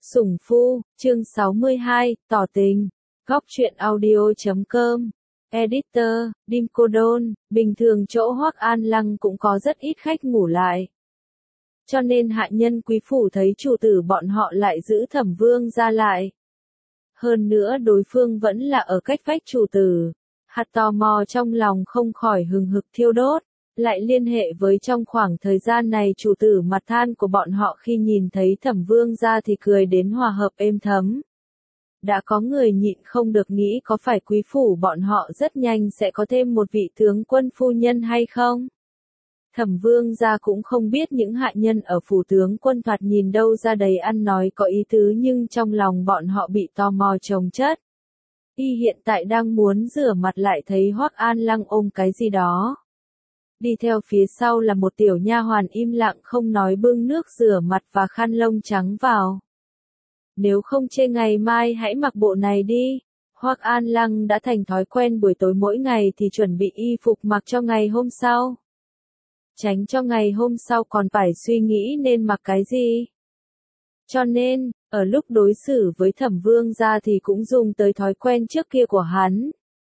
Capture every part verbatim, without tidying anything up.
Sủng Phu, chương sáu mươi hai, tỏ tình. Góc truyện audio.com. Editor, Dim Cô Đôn, bình thường chỗ Hoắc An Lăng cũng có rất ít khách ngủ lại. Cho nên hạ nhân quý phủ thấy chủ tử bọn họ lại giữ Thẩm Vương ra lại. Hơn nữa đối phương vẫn là ở cách vách chủ tử. Hạt tò mò trong lòng không khỏi hừng hực thiêu đốt. Lại liên hệ với trong khoảng thời gian này chủ tử mặt than của bọn họ khi nhìn thấy Thẩm Vương ra thì cười đến hòa hợp êm thấm. Đã có người nhịn không được nghĩ có phải quý phủ bọn họ rất nhanh sẽ có thêm một vị tướng quân phu nhân hay không? Thẩm Vương ra cũng không biết những hạ nhân ở phủ tướng quân thoạt nhìn đâu ra đầy ăn nói có ý tứ, nhưng trong lòng bọn họ bị tò mò chồng chất. Y hiện tại đang muốn rửa mặt lại thấy Hoắc An Lăng ôm cái gì đó. Đi theo phía sau là một tiểu nha hoàn im lặng không nói bưng nước rửa mặt và khăn lông trắng vào. Nếu không chê ngày mai hãy mặc bộ này đi. Hoắc An Lăng đã thành thói quen buổi tối mỗi ngày thì chuẩn bị y phục mặc cho ngày hôm sau. Tránh cho ngày hôm sau còn phải suy nghĩ nên mặc cái gì. Cho nên, ở lúc đối xử với Thẩm Vương ra thì cũng dùng tới thói quen trước kia của hắn.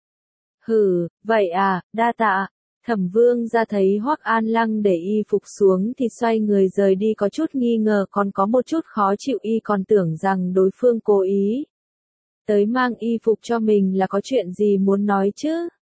Hừ, vậy à, đa tạ. Thẩm Vương ra thấy Hoắc An Lăng để y phục xuống thì xoay người rời đi, có chút nghi ngờ còn có một chút khó chịu, y còn tưởng rằng đối phương cố ý tới mang y phục cho mình là có chuyện gì muốn nói chứ.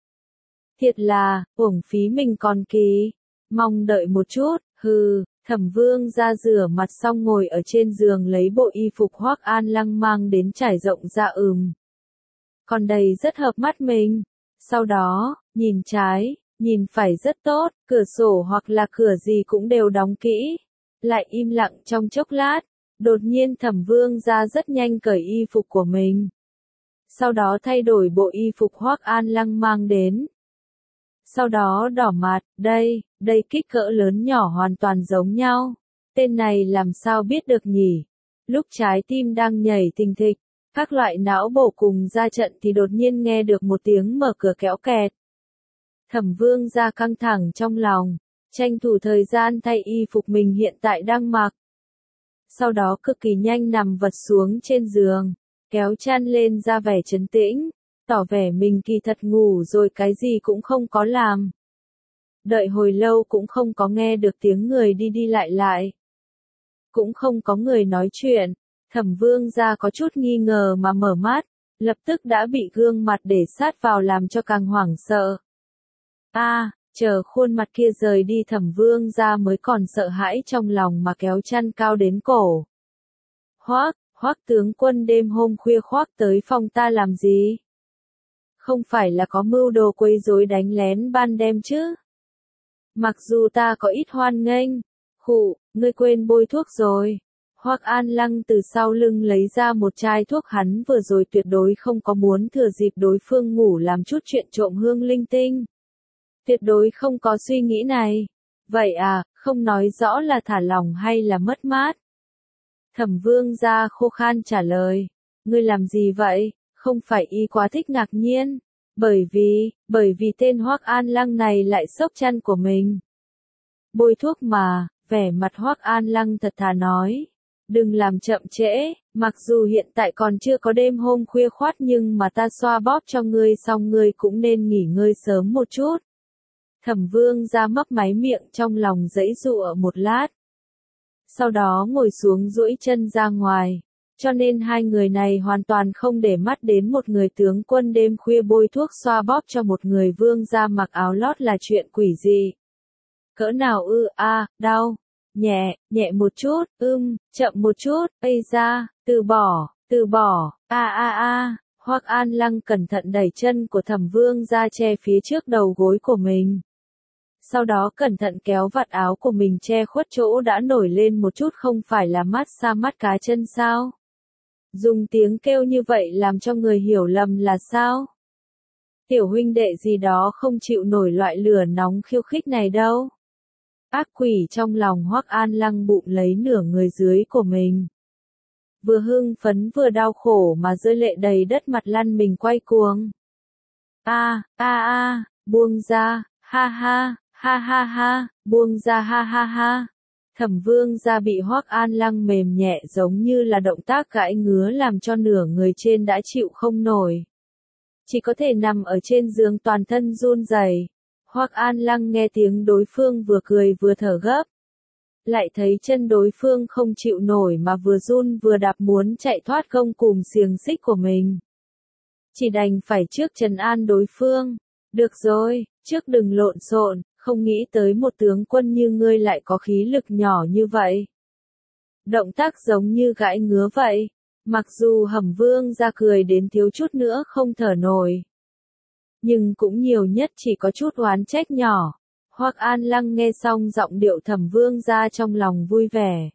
Thiệt là, uổng phí mình còn kỳ, mong đợi một chút, hừ. Thẩm Vương ra rửa mặt xong ngồi ở trên giường lấy bộ y phục Hoắc An Lăng mang đến trải rộng ra ừm. Còn đầy rất hợp mắt mình. Sau đó, nhìn trái, nhìn phải rất tốt, cửa sổ hoặc là cửa gì cũng đều đóng kỹ. Lại im lặng trong chốc lát, đột nhiên Thẩm Vương ra rất nhanh cởi y phục của mình. Sau đó thay đổi bộ y phục Hoắc An Lăng mang đến. Sau đó đỏ mặt, đây, đây kích cỡ lớn nhỏ hoàn toàn giống nhau. Tên này làm sao biết được nhỉ? Lúc trái tim đang nhảy thình thịch, các loại não bổ cùng ra trận thì đột nhiên nghe được một tiếng mở cửa kéo kẹt. Thẩm Vương ra căng thẳng trong lòng, tranh thủ thời gian thay y phục mình hiện tại đang mặc. Sau đó cực kỳ nhanh nằm vật xuống trên giường, kéo chăn lên ra vẻ trấn tĩnh, tỏ vẻ mình kỳ thật ngủ rồi cái gì cũng không có làm. Đợi hồi lâu cũng không có nghe được tiếng người đi đi lại lại. Cũng không có người nói chuyện, Thẩm Vương ra có chút nghi ngờ mà mở mắt, lập tức đã bị gương mặt để sát vào làm cho càng hoảng sợ. A, à, chờ khuôn mặt kia rời đi Thẩm Vương ra mới còn sợ hãi trong lòng mà kéo chăn cao đến cổ. Hoắc, Hoắc tướng quân đêm hôm khuya khoác tới phòng ta làm gì? Không phải là có mưu đồ quấy rối đánh lén ban đêm chứ? Mặc dù ta có ít hoan nghênh, khụ, ngươi quên bôi thuốc rồi. Hoắc An Lăng từ sau lưng lấy ra một chai thuốc, hắn vừa rồi tuyệt đối không có muốn thừa dịp đối phương ngủ làm chút chuyện trộm hương linh tinh. Tuyệt đối không có suy nghĩ này. Vậy à, không nói rõ là thả lỏng hay là mất mát. Thẩm Vương ra khô khan trả lời. Ngươi làm gì vậy? Không phải y quá thích ngạc nhiên. Bởi vì, bởi vì tên Hoắc An Lăng này lại xốc chăn của mình. Bôi thuốc mà, vẻ mặt Hoắc An Lăng thật thà nói. Đừng làm chậm trễ, mặc dù hiện tại còn chưa có đêm hôm khuya khoắt nhưng mà ta xoa bóp cho ngươi xong ngươi cũng nên nghỉ ngơi sớm một chút. Thẩm Vương ra mấp máy miệng trong lòng giãy giụa một lát. Sau đó ngồi xuống duỗi chân ra ngoài. Cho nên hai người này hoàn toàn không để mắt đến một người tướng quân đêm khuya bôi thuốc xoa bóp cho một người vương gia mặc áo lót là chuyện quỷ gì. Cỡ nào ư, a, à, đau, nhẹ, nhẹ một chút, ưm, chậm một chút, ây da, từ bỏ, từ bỏ, a a a. Hoắc An Lăng cẩn thận đẩy chân của Thẩm Vương ra che phía trước đầu gối của mình. Sau đó cẩn thận kéo vạt áo của mình che khuất chỗ đã nổi lên một chút, không phải là mát xa mắt cá chân sao? Dùng tiếng kêu như vậy làm cho người hiểu lầm là sao? Tiểu huynh đệ gì đó không chịu nổi loại lửa nóng khiêu khích này đâu. Ác quỷ trong lòng Hoắc An Lăng bụng lấy nửa người dưới của mình. Vừa hưng phấn vừa đau khổ mà rơi lệ đầy đất, mặt lăn mình quay cuồng. A, a a, buông ra, ha ha, ha ha ha, buông ra ha ha ha. Thẩm Vương gia bị Hoắc An Lăng mềm nhẹ giống như là động tác gãi ngứa làm cho nửa người trên đã chịu không nổi. Chỉ có thể nằm ở trên giường toàn thân run rẩy. Hoắc An Lăng nghe tiếng đối phương vừa cười vừa thở gấp. Lại thấy chân đối phương không chịu nổi mà vừa run vừa đạp muốn chạy thoát gông cùm xiềng xích của mình. Chỉ đành phải trước trấn an đối phương. Được rồi, trước đừng lộn xộn, không nghĩ tới một tướng quân như ngươi lại có khí lực nhỏ như vậy. Động tác giống như gãi ngứa vậy. Mặc dù Hầm Vương ra cười đến thiếu chút nữa không thở nổi. Nhưng cũng nhiều nhất chỉ có chút oán trách nhỏ. Hoắc An Lăng nghe xong giọng điệu Thẩm Vương ra trong lòng vui vẻ.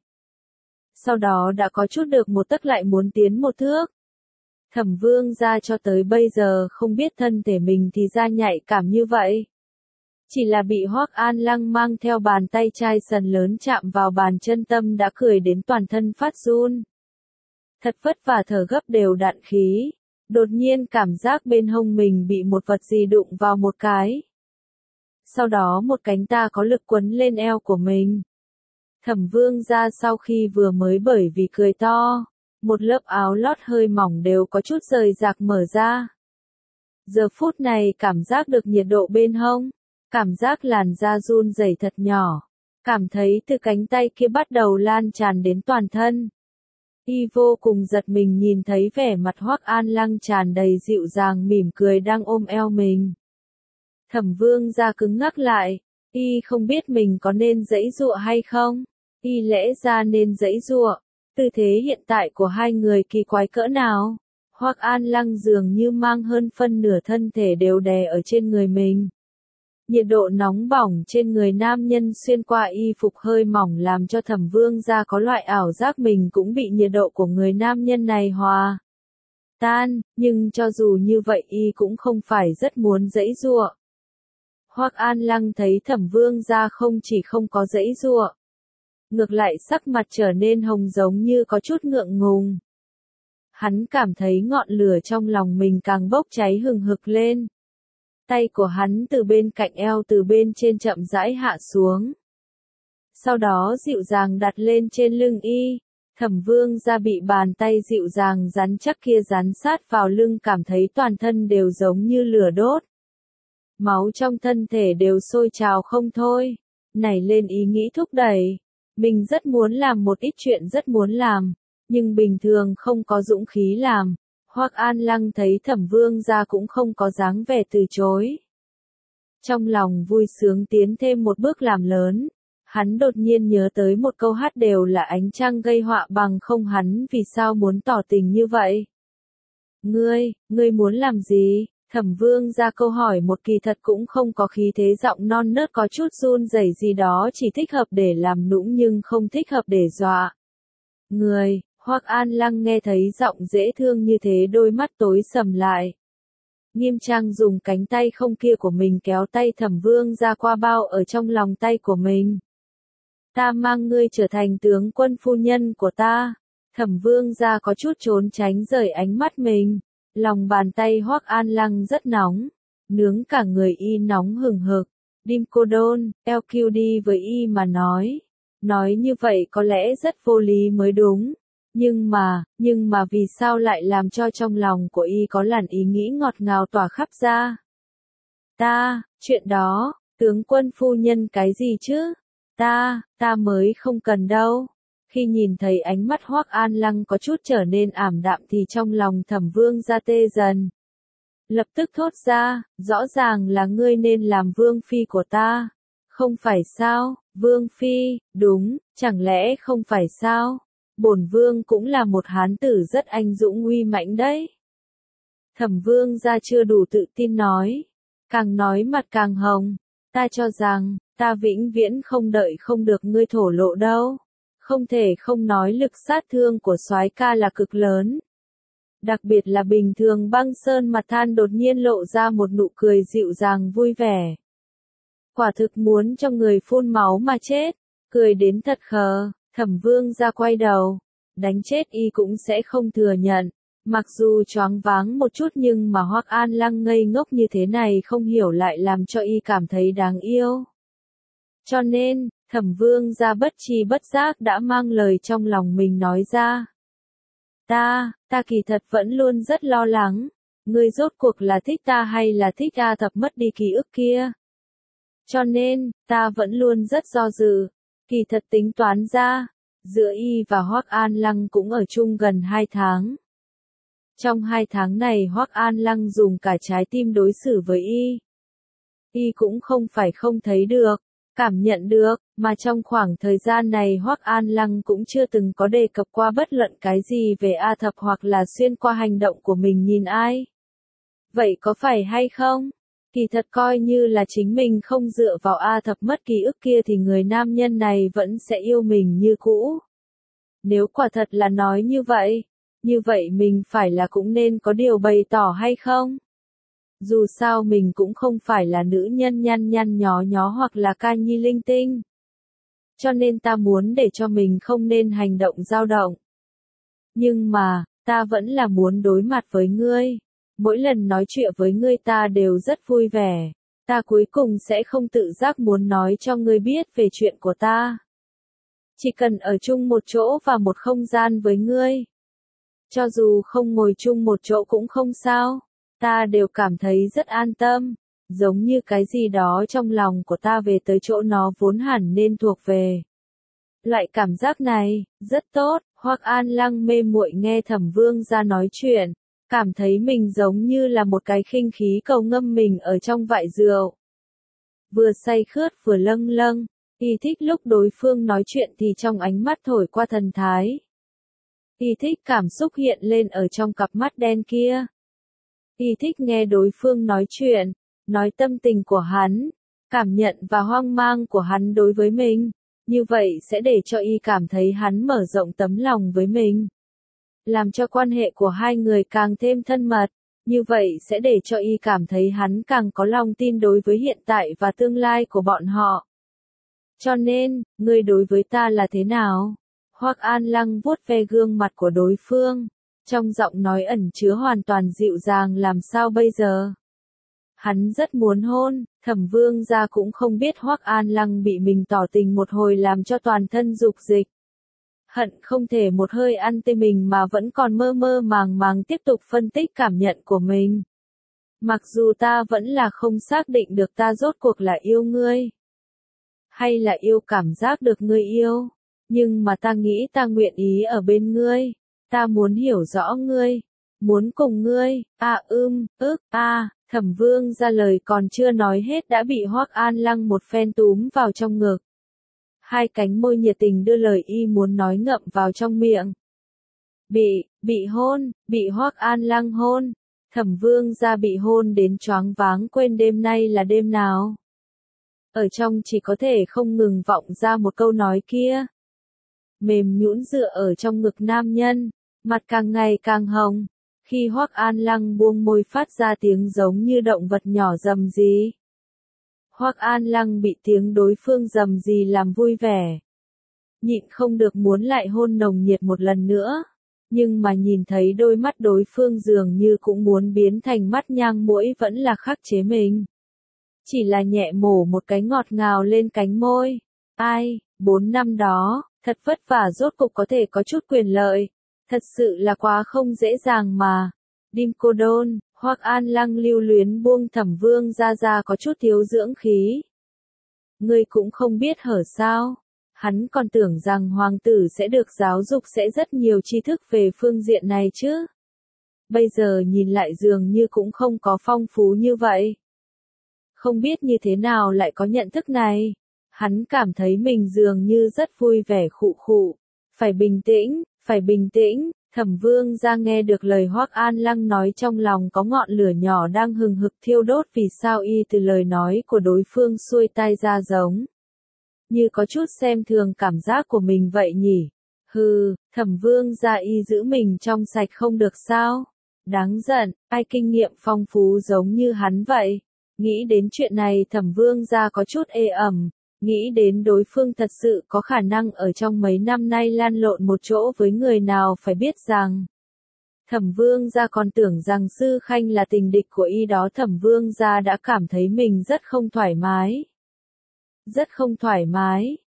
Sau đó đã có chút được một tấc lại muốn tiến một thước. Thẩm Vương ra cho tới bây giờ không biết thân thể mình thì ra nhạy cảm như vậy. Chỉ là bị Hoắc An Lăng mang theo bàn tay chai sần lớn chạm vào bàn chân tâm đã cười đến toàn thân phát run. Thật vất vả thở gấp đều đặn khí. Đột nhiên cảm giác bên hông mình bị một vật gì đụng vào một cái. Sau đó một cánh ta có lực quấn lên eo của mình. Thẩm Vương ra sau khi vừa mới bởi vì cười to, một lớp áo lót hơi mỏng đều có chút rời rạc mở ra. Giờ phút này cảm giác được nhiệt độ bên hông, cảm giác làn da run rẩy thật nhỏ, cảm thấy từ cánh tay kia bắt đầu lan tràn đến toàn thân. Y vô cùng giật mình nhìn thấy vẻ mặt Hoắc An Lăng tràn đầy dịu dàng mỉm cười đang ôm eo mình. Thẩm Vương ra cứng ngắc lại, y không biết mình có nên giãy giụa hay không, y lẽ ra nên giãy giụa, tư thế hiện tại của hai người kỳ quái cỡ nào. Hoắc An Lăng dường như mang hơn phân nửa thân thể đều đè ở trên người mình. Nhiệt độ nóng bỏng trên người nam nhân xuyên qua y phục hơi mỏng làm cho Thẩm Vương ra có loại ảo giác mình cũng bị nhiệt độ của người nam nhân này hòa tan, nhưng cho dù như vậy y cũng không phải rất muốn giãy giụa. Hoắc An Lăng thấy Thẩm Vương ra không chỉ không có giãy giụa, ngược lại sắc mặt trở nên hồng giống như có chút ngượng ngùng. Hắn cảm thấy ngọn lửa trong lòng mình càng bốc cháy hừng hực lên. Tay của hắn từ bên cạnh eo từ bên trên chậm rãi hạ xuống. Sau đó dịu dàng đặt lên trên lưng y. Thẩm Vương ra bị bàn tay dịu dàng rắn chắc kia rắn sát vào lưng cảm thấy toàn thân đều giống như lửa đốt. Máu trong thân thể đều sôi trào không thôi. Nảy lên ý nghĩ thúc đẩy. Mình rất muốn làm một ít chuyện rất muốn làm. Nhưng bình thường không có dũng khí làm. Hoắc An Lăng thấy Thẩm Vương ra cũng không có dáng vẻ từ chối. Trong lòng vui sướng tiến thêm một bước làm lớn. Hắn đột nhiên nhớ tới một câu hát đều là ánh trăng gây họa bằng không hắn vì sao muốn tỏ tình như vậy. Ngươi, ngươi muốn làm gì? Thẩm Vương ra câu hỏi một kỳ thật cũng không có khí thế giọng non nớt có chút run rẩy gì đó chỉ thích hợp để làm nũng nhưng không thích hợp để dọa. Ngươi, Hoắc An Lăng nghe thấy giọng dễ thương như thế đôi mắt tối sầm lại. Nghiêm trang dùng cánh tay không kia của mình kéo tay Thẩm Vương ra qua bao ở trong lòng tay của mình. Ta mang ngươi trở thành tướng quân phu nhân của ta. Thẩm Vương ra có chút trốn tránh rời ánh mắt mình. Lòng bàn tay Hoắc An Lăng rất nóng. Nướng cả người y nóng hừng hực. Dimkodon, lờ quy đê với y mà nói. Nói như vậy có lẽ rất vô lý mới đúng. Nhưng mà, nhưng mà vì sao lại làm cho trong lòng của y có làn ý nghĩ ngọt ngào tỏa khắp ra? Ta, chuyện đó, tướng quân phu nhân cái gì chứ? Ta, ta mới không cần đâu. Khi nhìn thấy ánh mắt Hoắc An Lăng có chút trở nên ảm đạm thì trong lòng Thẩm Vương ra tê dần. Lập tức thốt ra, rõ ràng là ngươi nên làm vương phi của ta. Không phải sao, vương phi, đúng, chẳng lẽ không phải sao? Bổn vương cũng là một hán tử rất anh dũng uy mãnh đấy. Thẩm Vương ra chưa đủ tự tin nói. Càng nói mặt càng hồng. Ta cho rằng, ta vĩnh viễn không đợi không được ngươi thổ lộ đâu. Không thể không nói lực sát thương của soái ca là cực lớn. Đặc biệt là bình thường Băng Sơn mặt than đột nhiên lộ ra một nụ cười dịu dàng vui vẻ. Quả thực muốn cho người phun máu mà chết. Cười đến thật khờ. Thẩm Vương ra quay đầu, đánh chết y cũng sẽ không thừa nhận, mặc dù choáng váng một chút nhưng mà Hoắc An Lăng ngây ngốc như thế này không hiểu lại làm cho y cảm thấy đáng yêu. Cho nên, Thẩm Vương gia bất tri bất giác đã mang lời trong lòng mình nói ra. Ta, ta kỳ thật vẫn luôn rất lo lắng, ngươi rốt cuộc là thích ta hay là thích A Thập mất đi ký ức kia. Cho nên, ta vẫn luôn rất do dự, kỳ thật tính toán ra, giữa y và Hoắc An Lăng cũng ở chung gần hai tháng. Trong hai tháng này Hoắc An Lăng dùng cả trái tim đối xử với y. Y cũng không phải không thấy được, cảm nhận được, mà trong khoảng thời gian này Hoắc An Lăng cũng chưa từng có đề cập qua bất luận cái gì về A Thập hoặc là xuyên qua hành động của mình nhìn ai. Vậy có phải hay không? Kỳ thật coi như là chính mình không dựa vào A Thập mất ký ức kia thì người nam nhân này vẫn sẽ yêu mình như cũ. Nếu quả thật là nói như vậy, như vậy mình phải là cũng nên có điều bày tỏ hay không? Dù sao mình cũng không phải là nữ nhân nhăn nhăn nhó nhó hoặc là ca nhi linh tinh. Cho nên ta muốn để cho mình không nên hành động dao động. Nhưng mà, ta vẫn là muốn đối mặt với ngươi. Mỗi lần nói chuyện với ngươi ta đều rất vui vẻ. Ta cuối cùng sẽ không tự giác muốn nói cho ngươi biết về chuyện của ta. Chỉ cần ở chung một chỗ và một không gian với ngươi. Cho dù không ngồi chung một chỗ cũng không sao. Ta đều cảm thấy rất an tâm. Giống như cái gì đó trong lòng của ta về tới chỗ nó vốn hẳn nên thuộc về. Loại cảm giác này, rất tốt. Hoắc An Lăng mê muội nghe Thẩm Vương gia nói chuyện. Cảm thấy mình giống như là một cái khinh khí cầu ngâm mình ở trong vại rượu. Vừa say khướt vừa lâng lâng, y thích lúc đối phương nói chuyện thì trong ánh mắt thổi qua thần thái. Y thích cảm xúc hiện lên ở trong cặp mắt đen kia. Y thích nghe đối phương nói chuyện, nói tâm tình của hắn, cảm nhận và hoang mang của hắn đối với mình. Như vậy sẽ để cho y cảm thấy hắn mở rộng tấm lòng với mình. Làm cho quan hệ của hai người càng thêm thân mật, như vậy sẽ để cho y cảm thấy hắn càng có lòng tin đối với hiện tại và tương lai của bọn họ. Cho nên, ngươi đối với ta là thế nào? Hoắc An Lăng vuốt ve gương mặt của đối phương, trong giọng nói ẩn chứa hoàn toàn dịu dàng làm sao bây giờ? Hắn rất muốn hôn, Thẩm Vương gia cũng không biết Hoắc An Lăng bị mình tỏ tình một hồi làm cho toàn thân dục dịch. Hận không thể một hơi ăn tươi mình mà vẫn còn mơ mơ màng màng tiếp tục phân tích cảm nhận của mình. Mặc dù ta vẫn là không xác định được ta rốt cuộc là yêu ngươi. Hay là yêu cảm giác được ngươi yêu. Nhưng mà ta nghĩ ta nguyện ý ở bên ngươi. Ta muốn hiểu rõ ngươi. Muốn cùng ngươi. À ưm, ức, a. Thẩm Vương ra lời còn chưa nói hết đã bị Hoắc An Lăng một phen túm vào trong ngực. Hai cánh môi nhiệt tình đưa lời y muốn nói ngậm vào trong miệng. Bị, bị hôn, bị Hoắc An Lăng hôn. Thẩm Vương ra bị hôn đến choáng váng quên đêm nay là đêm nào. Ở trong chỉ có thể không ngừng vọng ra một câu nói kia. Mềm nhũn dựa ở trong ngực nam nhân, mặt càng ngày càng hồng. Khi Hoắc An Lăng buông môi phát ra tiếng giống như động vật nhỏ rầm rì. Hoắc An Lăng bị tiếng đối phương rầm rì làm vui vẻ. Nhịn không được muốn lại hôn nồng nhiệt một lần nữa. Nhưng mà nhìn thấy đôi mắt đối phương dường như cũng muốn biến thành mắt nhang muỗi vẫn là khắc chế mình. Chỉ là nhẹ mổ một cái ngọt ngào lên cánh môi. Ai, bốn năm đó, thật vất vả rốt cục có thể có chút quyền lợi. Thật sự là quá không dễ dàng mà. Dim cô đôn, Hoắc An Lăng lưu luyến buông Thẩm Vương ra ra có chút thiếu dưỡng khí. Ngươi cũng không biết hở sao. Hắn còn tưởng rằng hoàng tử sẽ được giáo dục sẽ rất nhiều tri thức về phương diện này chứ. Bây giờ nhìn lại dường như cũng không có phong phú như vậy. Không biết như thế nào lại có nhận thức này. Hắn cảm thấy mình dường như rất vui vẻ khụ khụ. Phải bình tĩnh, phải bình tĩnh. Thẩm Vương ra nghe được lời Hoắc An Lăng nói trong lòng có ngọn lửa nhỏ đang hừng hực thiêu đốt vì sao y từ lời nói của đối phương xuôi tai ra giống. Như có chút xem thường cảm giác của mình vậy nhỉ. Hừ, Thẩm Vương ra y giữ mình trong sạch không được sao. Đáng giận, ai kinh nghiệm phong phú giống như hắn vậy. Nghĩ đến chuyện này Thẩm Vương ra có chút ê ẩm. Nghĩ đến đối phương thật sự có khả năng ở trong mấy năm nay lan lộn một chỗ với người nào phải biết rằng. Thẩm Vương gia còn tưởng rằng Sư Khanh là tình địch của y đó. Thẩm Vương gia đã cảm thấy mình rất không thoải mái. Rất không thoải mái,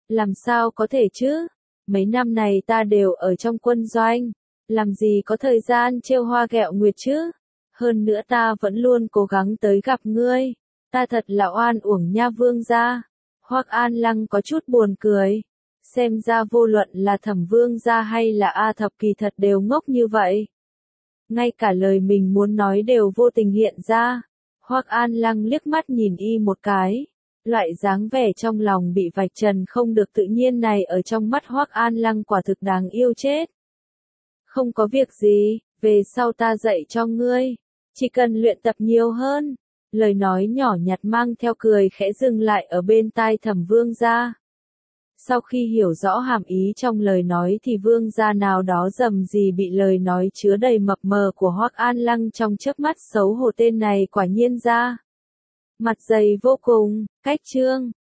Làm sao có thể chứ? Mấy năm này ta đều ở trong quân doanh, làm gì có thời gian trêu hoa ghẹo nguyệt chứ? Hơn nữa ta vẫn luôn cố gắng tới gặp ngươi, ta thật là oan uổng nha vương gia. Hoắc An Lăng có chút buồn cười, xem ra vô luận là Thẩm vương gia hay là A Thập kỳ thật đều ngốc như vậy. Ngay cả lời mình muốn nói đều vô tình hiện ra. Hoắc An Lăng liếc mắt nhìn y một cái. Loại dáng vẻ trong lòng bị vạch trần không được tự nhiên này ở trong mắt Hoắc An Lăng quả thực đáng yêu chết. Không có việc gì, về sau ta dạy cho ngươi. Chỉ cần luyện tập nhiều hơn. Lời nói nhỏ nhặt mang theo cười khẽ dừng lại ở bên tai Thẩm vương gia. Sau khi hiểu rõ hàm ý trong lời nói thì vương gia nào đó rầm gì bị lời nói chứa đầy mập mờ của Hoắc An Lăng trong chớp mắt xấu hổ tên này quả nhiên ra. Mặt dày vô cùng, cách chương.